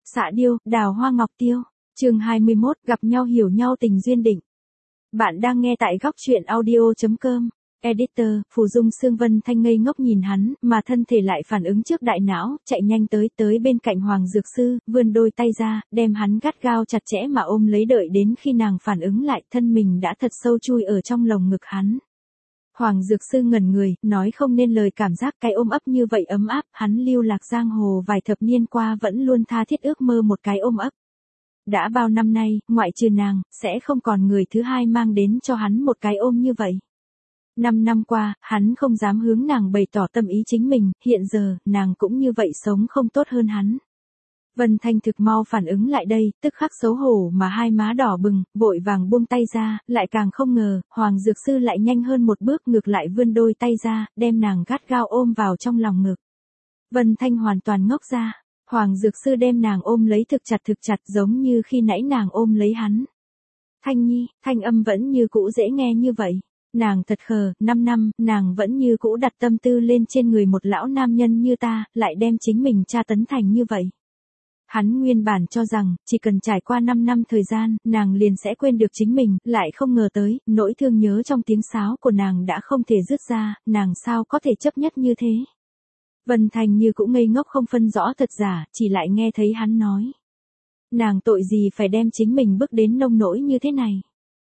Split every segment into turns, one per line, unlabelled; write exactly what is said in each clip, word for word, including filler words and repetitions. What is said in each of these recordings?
Xạ điêu, đào hoa ngọc tiêu. Chương hai mươi mốt, gặp nhau hiểu nhau tình duyên định. Bạn đang nghe tại góc truyện audio chấm com. Editor, Phù Dung Sương Vân Thanh ngây ngốc nhìn hắn, mà thân thể lại phản ứng trước đại não, chạy nhanh tới tới bên cạnh Hoàng Dược Sư, vươn đôi tay ra, đem hắn gắt gao chặt chẽ mà ôm lấy, đợi đến khi nàng phản ứng lại, thân mình đã thật sâu chui ở trong lồng ngực hắn. Hoàng Dược Sư ngẩn người, nói không nên lời, cảm giác cái ôm ấp như vậy ấm áp, hắn lưu lạc giang hồ vài thập niên qua vẫn luôn tha thiết ước mơ một cái ôm ấp. Đã bao năm nay, ngoại trừ nàng, sẽ không còn người thứ hai mang đến cho hắn một cái ôm như vậy. Năm năm qua, hắn không dám hướng nàng bày tỏ tâm ý chính mình, hiện giờ, nàng cũng như vậy sống không tốt hơn hắn. Vân Thanh thực mau phản ứng lại đây, tức khắc xấu hổ mà hai má đỏ bừng, vội vàng buông tay ra, lại càng không ngờ, Hoàng Dược Sư lại nhanh hơn một bước, ngược lại vươn đôi tay ra, đem nàng gắt gao ôm vào trong lòng ngực. Vân Thanh hoàn toàn ngốc ra, Hoàng Dược Sư đem nàng ôm lấy thực chặt thực chặt, giống như khi nãy nàng ôm lấy hắn. Thanh Nhi, thanh âm vẫn như cũ dễ nghe như vậy. Nàng thật khờ, năm năm, nàng vẫn như cũ đặt tâm tư lên trên người một lão nam nhân như ta, lại đem chính mình tra tấn thành như vậy. Hắn nguyên bản cho rằng, chỉ cần trải qua năm năm thời gian, nàng liền sẽ quên được chính mình, lại không ngờ tới, nỗi thương nhớ trong tiếng sáo của nàng đã không thể dứt ra, nàng sao có thể chấp nhất như thế. Vân Thành như cũng ngây ngốc không phân rõ thật giả, chỉ lại nghe thấy hắn nói. Nàng tội gì phải đem chính mình bước đến nông nỗi như thế này.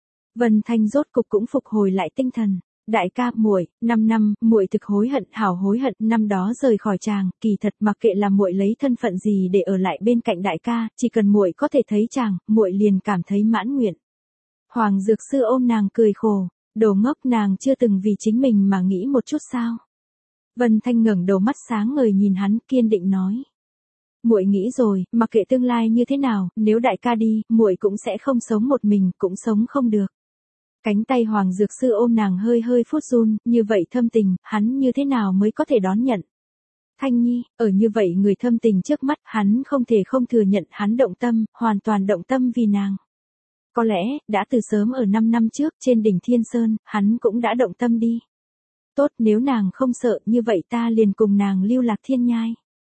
Vân Thanh rốt cục cũng phục hồi lại tinh thần. Đại ca, muội, năm năm, muội thực hối hận, hảo hối hận, năm đó rời khỏi chàng, kỳ thật mặc kệ là muội lấy thân phận gì để ở lại bên cạnh đại ca, chỉ cần muội có thể thấy chàng, muội liền cảm thấy mãn nguyện. Hoàng Dược Sư ôm nàng cười khổ, đồ ngốc, nàng chưa từng vì chính mình mà nghĩ một chút sao? Vân Thanh ngẩng đầu, mắt sáng ngời nhìn hắn, kiên định nói. Muội nghĩ rồi, mặc kệ tương lai như thế nào, nếu đại ca đi, muội cũng sẽ không sống một mình, cũng sống không được. Cánh tay Hoàng Dược Sư ôm nàng hơi hơi phút run, như vậy thâm tình, hắn như thế nào mới có thể đón nhận. Thanh Nhi, ở như vậy người thâm tình trước mắt, hắn không thể không thừa nhận hắn động tâm, hoàn toàn động tâm vì nàng. Có lẽ, đã từ sớm ở năm năm trước, trên đỉnh Thiên Sơn, hắn cũng đã động tâm đi. Tốt, nếu nàng không sợ, như vậy ta liền cùng nàng lưu lạc thiên nhai.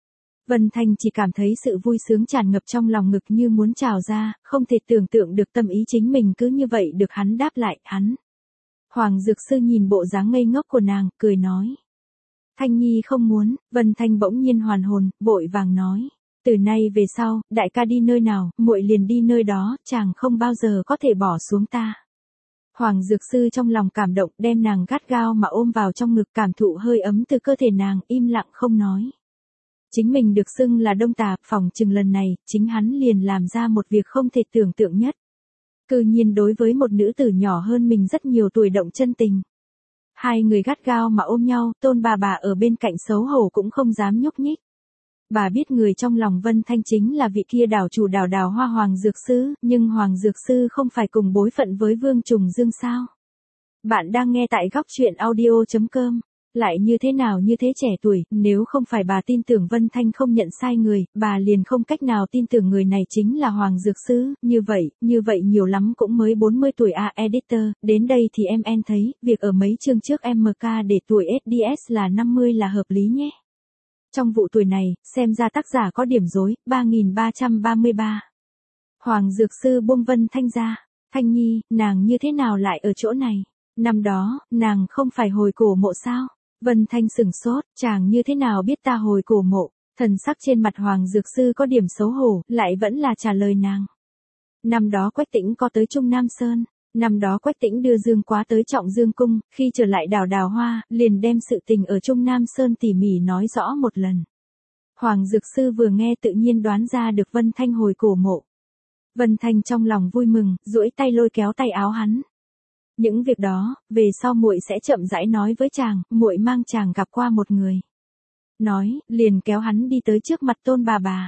Vân Thanh chỉ cảm thấy sự vui sướng tràn ngập trong lòng ngực như muốn trào ra, không thể tưởng tượng được tâm ý chính mình cứ như vậy được hắn đáp lại, hắn. Hoàng Dược Sư nhìn bộ dáng ngây ngốc của nàng, cười nói. Thanh Nhi không muốn, Vân Thanh bỗng nhiên hoàn hồn, vội vàng nói. Từ nay về sau, đại ca đi nơi nào, muội liền đi nơi đó, chàng không bao giờ có thể bỏ xuống ta. Hoàng Dược Sư trong lòng cảm động, đem nàng gắt gao mà ôm vào trong ngực, cảm thụ hơi ấm từ cơ thể nàng, im lặng không nói. Chính mình được xưng là đông tà, phòng chừng lần này, chính hắn liền làm ra một việc không thể tưởng tượng nhất. Cư nhiên đối với một nữ tử nhỏ hơn mình rất nhiều tuổi động chân tình. Hai người gắt gao mà ôm nhau, Tôn bà bà ở bên cạnh xấu hổ cũng không dám nhúc nhích. Bà biết người trong lòng Vân Thanh chính là vị kia đảo chủ đảo đào hoa Hoàng Dược Sư, nhưng Hoàng Dược Sư không phải cùng bối phận với Vương Trùng Dương sao. Bạn đang nghe tại góc truyện audio chấm com. Lại như thế nào như thế trẻ tuổi, nếu không phải bà tin tưởng Vân Thanh không nhận sai người, bà liền không cách nào tin tưởng người này chính là Hoàng Dược Sư, như vậy, như vậy nhiều lắm cũng mới bốn mươi tuổi à. Editor, đến đây thì em en thấy, việc ở mấy chương trước em ca để tuổi ét đê ét là năm mươi là hợp lý nhé. Trong vụ tuổi này, xem ra tác giả có điểm rối, ba nghìn ba trăm ba mươi ba. Hoàng Dược Sư buông Vân Thanh ra, Thanh Nhi, nàng như thế nào lại ở chỗ này? Năm đó, nàng không phải hồi cổ mộ sao? Vân Thanh sửng sốt, chàng như thế nào biết ta hồi cổ mộ, thần sắc trên mặt Hoàng Dược Sư có điểm xấu hổ, lại vẫn là trả lời nàng. Năm đó Quách Tĩnh có tới Trung Nam Sơn, năm đó Quách Tĩnh đưa Dương Quá tới Trọng Dương Cung, khi trở lại đảo đào hoa, liền đem sự tình ở Trung Nam Sơn tỉ mỉ nói rõ một lần. Hoàng Dược Sư vừa nghe tự nhiên đoán ra được Vân Thanh hồi cổ mộ. Vân Thanh trong lòng vui mừng, duỗi tay lôi kéo tay áo hắn. Những việc đó, về sau muội sẽ chậm rãi nói với chàng, muội mang chàng gặp qua một người. Nói, liền kéo hắn đi tới trước mặt Tôn bà bà.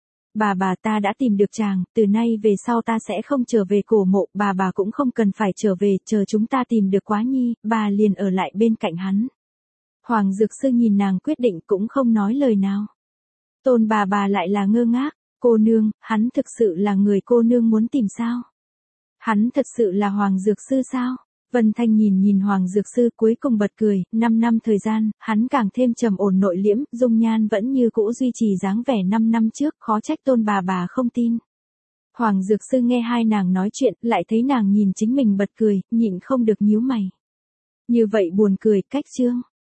Bà bà, ta đã tìm được chàng, từ nay về sau ta sẽ không trở về cổ mộ, bà bà cũng không cần phải trở về, chờ chúng ta tìm được Quá Nhi, bà liền ở lại bên cạnh hắn. Hoàng Dược Sư nhìn nàng quyết định cũng không nói lời nào. Tôn bà bà lại là ngơ ngác, cô nương, hắn thực sự là người cô nương muốn tìm sao? Hắn thật sự là Hoàng Dược Sư sao? Vân Thanh nhìn nhìn Hoàng Dược Sư cuối cùng bật cười, năm năm thời gian, hắn càng thêm trầm ổn nội liễm, dung nhan vẫn như cũ duy trì dáng vẻ năm năm trước, khó trách Tôn bà bà không tin. Hoàng Dược Sư nghe hai nàng nói chuyện, lại thấy nàng nhìn chính mình bật cười, nhịn không được nhíu mày. Như vậy buồn cười, cách chương.